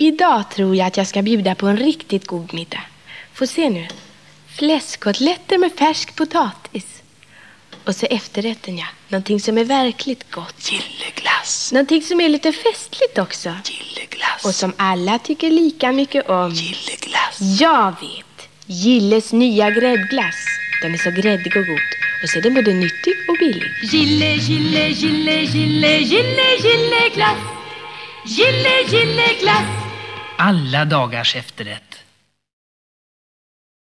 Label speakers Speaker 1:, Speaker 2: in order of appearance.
Speaker 1: Idag tror jag att jag ska bjuda på en riktigt god middag. Få se nu. Fläskkotletter med färsk potatis. Och så efterrätten, ja. Någonting som är verkligt gott.
Speaker 2: Gilleglass.
Speaker 1: Någonting som är lite festligt också.
Speaker 2: Gilleglass.
Speaker 1: Och som alla tycker lika mycket om.
Speaker 2: Gilleglass.
Speaker 1: Jag vet. Gilles nya gräddglass. Den är så gräddig och god. Och så är den både nyttig och billig.
Speaker 3: Gilleglass. Gilleglass.
Speaker 2: Alla dagars efterrätt.